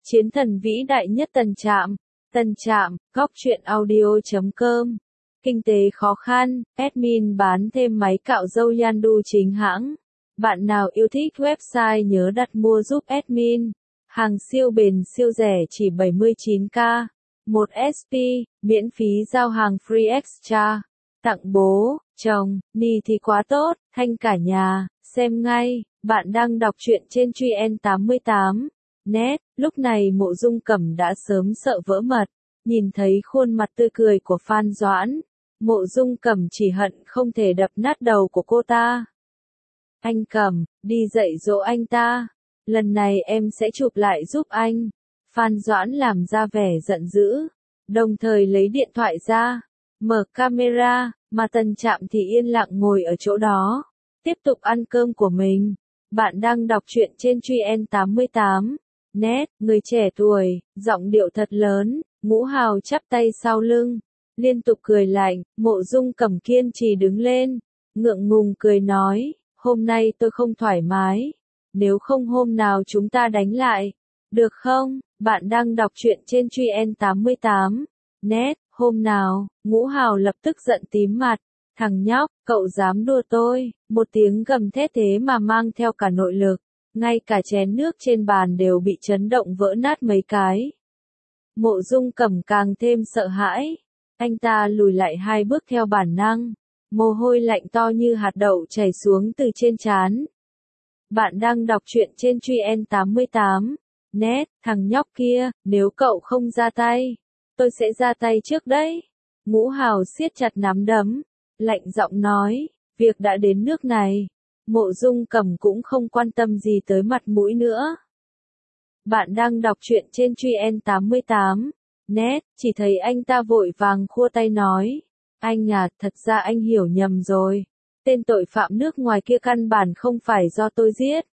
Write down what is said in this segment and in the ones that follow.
Chiến thần vĩ đại nhất Tân Trạm, góc truyện audio.com. Kinh tế khó khăn, admin bán thêm máy cạo râu Yandu chính hãng. Bạn nào yêu thích website nhớ đặt mua giúp admin. Hàng siêu bền siêu rẻ chỉ 79k. 1 SP, miễn phí giao hàng free extra. Tặng bố, chồng, ni thì quá tốt, thanh cả nhà, xem ngay. Bạn đang đọc truyện trên Truyen 88. Net, lúc này Mộ Dung Cẩm đã sớm sợ vỡ mật, nhìn thấy khuôn mặt tươi cười của Phan Doãn, Mộ Dung Cẩm chỉ hận không thể đập nát đầu của cô ta. Anh Cẩm, đi dạy dỗ anh ta, lần này em sẽ chụp lại giúp anh. Phan Doãn làm ra vẻ giận dữ, đồng thời lấy điện thoại ra, mở camera, mà Tân Trạm thì yên lặng ngồi ở chỗ đó, tiếp tục ăn cơm của mình. Bạn đang đọc truyện trên Truyen 88. Net, người trẻ tuổi, giọng điệu thật lớn, Ngũ Hào chắp tay sau lưng, liên tục cười lạnh. Mộ Dung Cẩm kiên trì đứng lên, ngượng ngùng cười nói, hôm nay tôi không thoải mái, nếu không hôm nào chúng ta đánh lại, được không? Bạn đang đọc truyện trên Truyen 88. Net, hôm nào? Ngũ Hào lập tức giận tím mặt, thằng nhóc, cậu dám đùa tôi? Một tiếng gầm thét thế mà mang theo cả nội lực. Ngay cả chén nước trên bàn đều bị chấn động vỡ nát mấy cái. Mộ Dung Cẩm càng thêm sợ hãi. Anh ta lùi lại 2 bước theo bản năng. Mồ hôi lạnh to như hạt đậu chảy xuống từ trên trán. Bạn đang đọc truyện trên Truyen 88. Net, thằng nhóc kia, nếu cậu không ra tay, tôi sẽ ra tay trước đấy. Ngũ Hào siết chặt nắm đấm, lạnh giọng nói, việc đã đến nước này. Mộ Dung Cẩm cũng không quan tâm gì tới mặt mũi nữa. Bạn đang đọc truyện trên Truyen 88. Net, chỉ thấy anh ta vội vàng khua tay nói, anh à, thật ra anh hiểu nhầm rồi. Tên tội phạm nước ngoài kia căn bản không phải do tôi giết.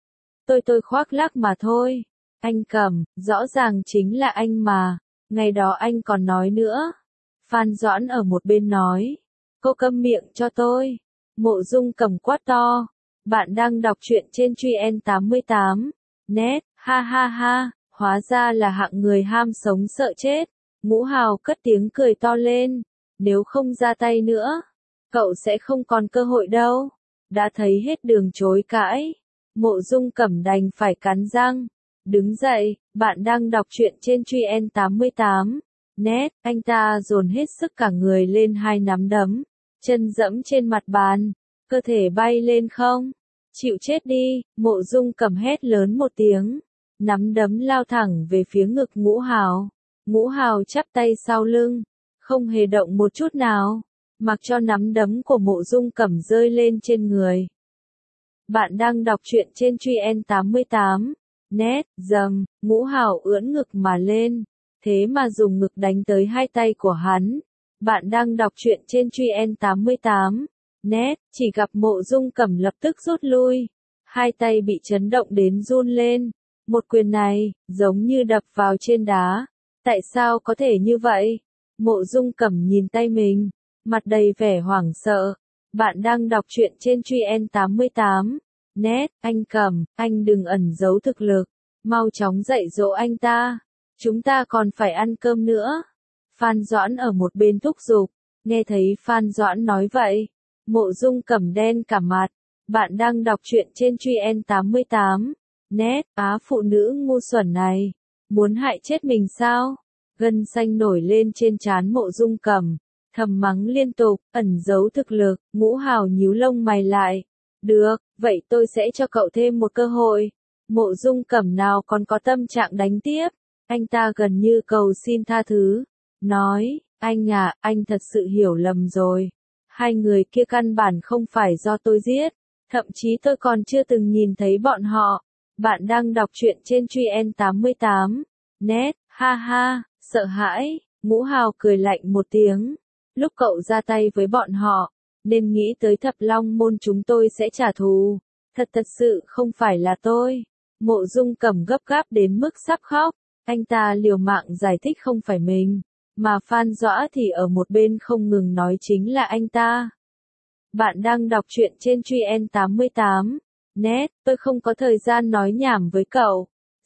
Tôi khoác lác mà thôi. Anh Cẩm, rõ ràng chính là anh mà. Ngày đó anh còn nói nữa. Phan Doãn ở một bên nói, cô câm miệng cho tôi. Mộ Dung Cẩm quát to. Bạn đang đọc truyện trên Truyen 88. Net, ha ha ha, hóa ra là hạng người ham sống sợ chết. Ngũ Hào cất tiếng cười to lên. Nếu không ra tay nữa, cậu sẽ không còn cơ hội đâu. Đã thấy hết đường chối cãi. Mộ Dung Cẩm đành phải cắn răng. Đứng dậy, bạn đang đọc truyện trên Truyen 88. Net, anh ta dồn hết sức cả người lên 2 nắm đấm. Chân dẫm trên mặt bàn, cơ thể bay lên không. Chịu chết đi, Mộ Dung Cẩm hét lớn một tiếng. Nắm đấm lao thẳng về phía ngực Ngũ Hào. Ngũ Hào chắp tay sau lưng, không hề động một chút nào, mặc cho nắm đấm của Mộ Dung Cẩm rơi lên trên người. Bạn đang đọc truyện trên Truyen 88. Net, dầm, Ngũ Hào ưỡn ngực mà lên, thế mà dùng ngực đánh tới 2 tay của hắn. Bạn đang đọc truyện trên Truyen 88. Net, chỉ gặp Mộ Dung Cẩm lập tức rút lui. 2 tay bị chấn động đến run lên. Một quyền này, giống như đập vào trên đá. Tại sao có thể như vậy? Mộ Dung Cẩm nhìn tay mình, mặt đầy vẻ hoảng sợ. Bạn đang đọc truyện trên Truyen 88. Net, anh Cẩm, anh đừng ẩn giấu thực lực. Mau chóng dạy dỗ anh ta. Chúng ta còn phải ăn cơm nữa. Phan Doãn ở một bên thúc giục. Nghe thấy Phan Doãn nói vậy, Mộ Dung Cẩm đen cả mặt. Bạn đang đọc truyện trên Truyen 88. Net, phụ nữ ngu xuẩn này, muốn hại chết mình sao? Gân xanh nổi lên trên trán Mộ Dung Cẩm, thầm mắng liên tục, ẩn giấu thực lực. Ngũ Hào nhíu lông mày lại. Được, vậy tôi sẽ cho cậu thêm một cơ hội. Mộ Dung Cẩm nào còn có tâm trạng đánh tiếp. Anh ta gần như cầu xin tha thứ, nói, anh à, anh thật sự hiểu lầm rồi. 2 người kia căn bản không phải do tôi giết, thậm chí tôi còn chưa từng nhìn thấy bọn họ. Bạn đang đọc truyện trên Truyen 88. Net, ha ha, sợ hãi. Ngũ Hào cười lạnh một tiếng. Lúc cậu ra tay với bọn họ, nên nghĩ tới Thập Long môn chúng tôi sẽ trả thù. Thật sự không phải là tôi. Mộ Dung Cẩm gấp gáp đến mức sắp khóc. Anh ta liều mạng giải thích không phải mình, mà Phan Doãn thì ở một bên không ngừng nói chính là anh ta. Bạn đang đọc truyện trên Truyen 88. Net, tôi không có thời gian nói nhảm với cậu.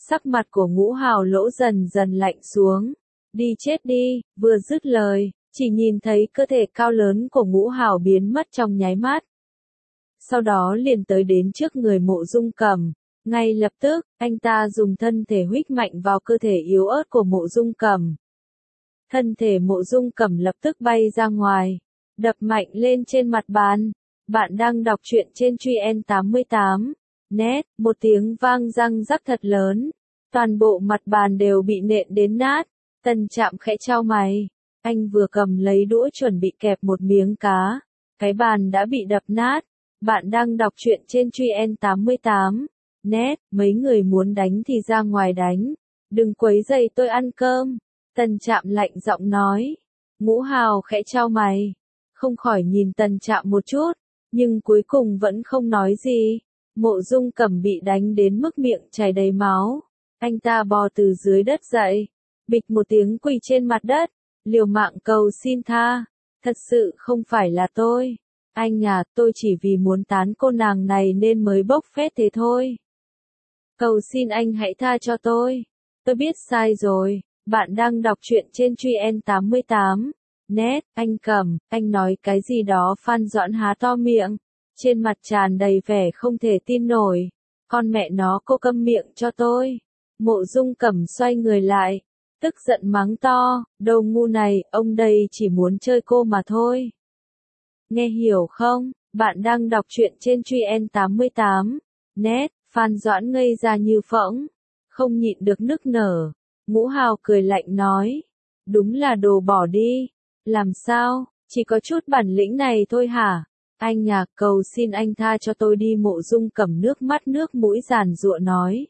Sắc mặt của Ngũ Hào Lỗ dần dần lạnh xuống. Đi chết đi, vừa dứt lời, chỉ nhìn thấy cơ thể cao lớn của Ngũ Hào biến mất trong nháy mắt. Sau đó liền tới đến trước người Mộ Dung Cẩm. Ngay lập tức, anh ta dùng thân thể huých mạnh vào cơ thể yếu ớt của Mộ Dung Cẩm. Thân thể Mộ Dung Cẩm lập tức bay ra ngoài, đập mạnh lên trên mặt bàn. Bạn đang đọc truyện trên Truyện 88. Net, một tiếng vang răng rắc thật lớn. Toàn bộ mặt bàn đều bị nện đến nát. Tần Trạm khẽ chau mày. Anh vừa cầm lấy đũa chuẩn bị kẹp một miếng cá. Cái bàn đã bị đập nát. Bạn đang đọc truyện trên Truyện 88. Net, mấy người muốn đánh thì ra ngoài đánh. Đừng quấy rầy tôi ăn cơm. Tần Trạm lạnh giọng nói. Ngũ Hào khẽ chau mày. Không khỏi nhìn Tần Trạm một chút. Nhưng cuối cùng vẫn không nói gì. Mộ Dung Cẩm bị đánh đến mức miệng chảy đầy máu. Anh ta bò từ dưới đất dậy. Bịch một tiếng quỳ trên mặt đất. Liều mạng cầu xin tha. Thật sự không phải là tôi. Anh à, tôi chỉ vì muốn tán cô nàng này nên mới bốc phét thế thôi. Cầu xin anh hãy tha cho tôi. Tôi biết sai rồi. Bạn đang đọc truyện trên Truyện 88. Net, anh Cẩm, anh nói cái gì đó? Phan Doãn há to miệng. Trên mặt tràn đầy vẻ không thể tin nổi. Con mẹ nó, cô câm miệng cho tôi. Mộ Dung Cẩm xoay người lại. Tức giận mắng to, đồ ngu này, ông đây chỉ muốn chơi cô mà thôi. Nghe hiểu không? Bạn đang đọc truyện trên Truyện 88. Net, Phan Doãn ngây ra như phỗng. Không nhịn được nức nở. Ngũ Hào cười lạnh nói. Đúng là đồ bỏ đi. Làm sao? Chỉ có chút bản lĩnh này thôi hả? Anh à, cầu xin anh tha cho tôi đi. Mộ Dung Cẩm nước mắt nước mũi giàn giụa nói.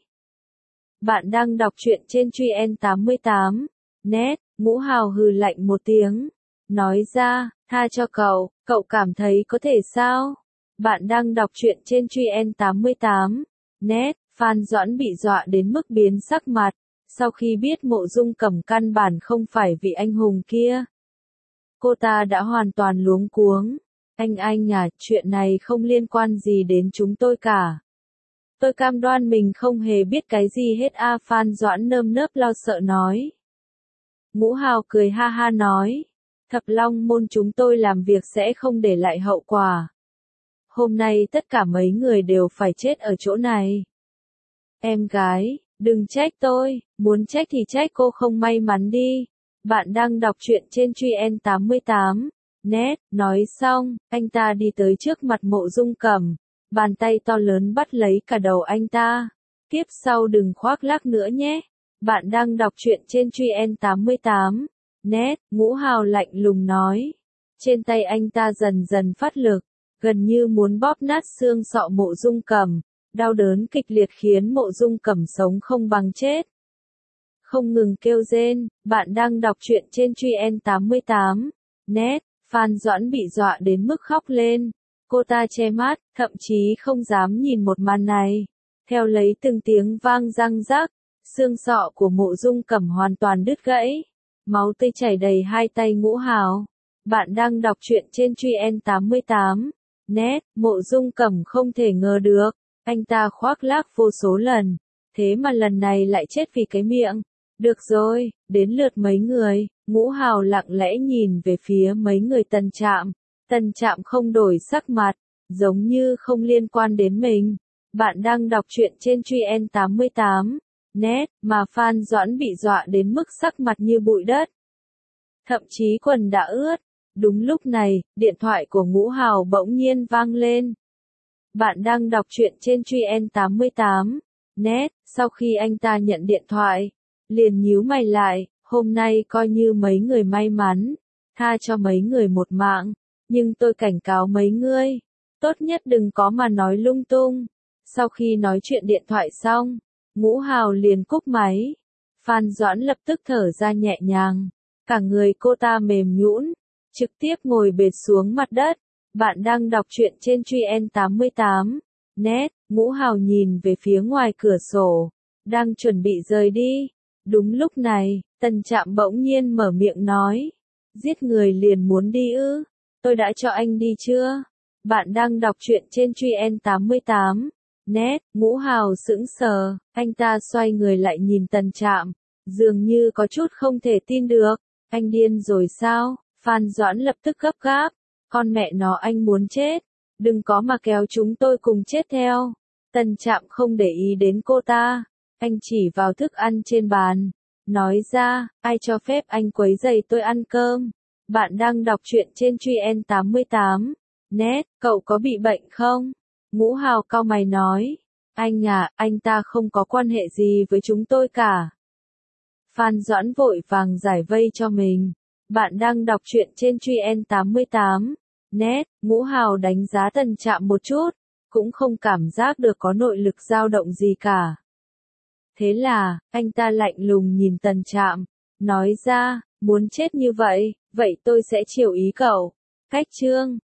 Bạn đang đọc truyện trên Truyện 88. Net, Ngũ Hào hừ lạnh một tiếng. Nói ra, tha cho cậu cảm thấy có thể sao? Bạn đang đọc truyện trên Truyện 88. Net, Phan Doãn bị dọa đến mức biến sắc mặt. Sau khi biết Mộ Dung Cẩm căn bản không phải vị anh hùng kia. Cô ta đã hoàn toàn luống cuống. Anh à, chuyện này không liên quan gì đến chúng tôi cả. Tôi cam đoan mình không hề biết cái gì hết a. Phan Doãn nơm nớp lo sợ nói. Ngũ Hào cười ha ha nói. Thập Long môn chúng tôi làm việc sẽ không để lại hậu quả. Hôm nay tất cả mấy người đều phải chết ở chỗ này. Em gái, đừng trách tôi, muốn trách thì trách cô không may mắn đi. Bạn đang đọc truyện trên Truyện 88. Net, nói xong, anh ta đi tới trước mặt Mộ Dung Cẩm. Bàn tay to lớn bắt lấy cả đầu anh ta. Tiếp sau đừng khoác lác nữa nhé. Bạn đang đọc truyện trên Truyện 88. Net, Ngũ Hào lạnh lùng nói. Trên tay anh ta dần dần phát lực, gần như muốn bóp nát xương sọ Mộ Dung Cẩm. Đau đớn kịch liệt khiến Mộ Dung Cẩm sống không bằng chết. Không ngừng kêu rên. Bạn đang đọc truyện trên Truyện 88. Net, Phan Doãn bị dọa đến mức khóc lên. Cô ta che mắt, thậm chí không dám nhìn một màn này. Theo lấy từng tiếng vang răng rắc, xương sọ của Mộ Dung Cẩm hoàn toàn đứt gãy. Máu tươi chảy đầy hai tay Ngũ Hào. Bạn đang đọc truyện trên Truyện 88. Net, Mộ Dung Cẩm không thể ngờ được. Anh ta khoác lác vô số lần. Thế mà lần này lại chết vì cái miệng. Được rồi, đến lượt mấy người. Ngũ Hào lặng lẽ nhìn về phía mấy người Tần Trạm. Tần Trạm không đổi sắc mặt, giống như không liên quan đến mình. Bạn đang đọc truyện trên Truyện 88. Net, mà Phan Doãn bị dọa đến mức sắc mặt như bụi đất. Thậm chí quần đã ướt. Đúng lúc này, điện thoại của Ngũ Hào bỗng nhiên vang lên. Bạn đang đọc truyện trên Truyện 88. Net, sau khi anh ta nhận điện thoại, liền nhíu mày lại, hôm nay coi như mấy người may mắn, tha cho mấy người một mạng, nhưng tôi cảnh cáo mấy ngươi, tốt nhất đừng có mà nói lung tung. Sau khi nói chuyện điện thoại xong, Ngũ Hào liền cúp máy. Phan Doãn lập tức thở ra nhẹ nhàng, cả người cô ta mềm nhũn, trực tiếp ngồi bệt xuống mặt đất. Bạn đang đọc truyện trên Truyện 88. Net, Ngũ Hào nhìn về phía ngoài cửa sổ, đang chuẩn bị rời đi. Đúng lúc này, Tần Trạm bỗng nhiên mở miệng nói. Giết người liền muốn đi ư? Tôi đã cho anh đi chưa? Bạn đang đọc truyện trên Truyện 88. Nét, Ngũ Hào sững sờ, anh ta xoay người lại nhìn Tần Trạm, dường như có chút không thể tin được. Anh điên rồi sao? Phan Doãn lập tức gấp gáp. Con mẹ nó anh muốn chết. Đừng có mà kéo chúng tôi cùng chết theo. Tần Trạm không để ý đến cô ta. Anh chỉ vào thức ăn trên bàn. Nói ra, ai cho phép anh quấy rầy tôi ăn cơm? Bạn đang đọc truyện trên Truyen 88. Nét, cậu có bị bệnh không? Ngũ Hào cau mày nói. Anh à, anh ta không có quan hệ gì với chúng tôi cả. Phan Doãn vội vàng giải vây cho mình. Bạn đang đọc truyện trên Truyen 88. Nét, Ngũ Hào đánh giá Tần Trạm một chút, cũng không cảm giác được có nội lực dao động gì cả. Thế là, anh ta lạnh lùng nhìn Tần Trạm, nói ra, muốn chết như vậy, vậy tôi sẽ chiều ý cậu. Cách chương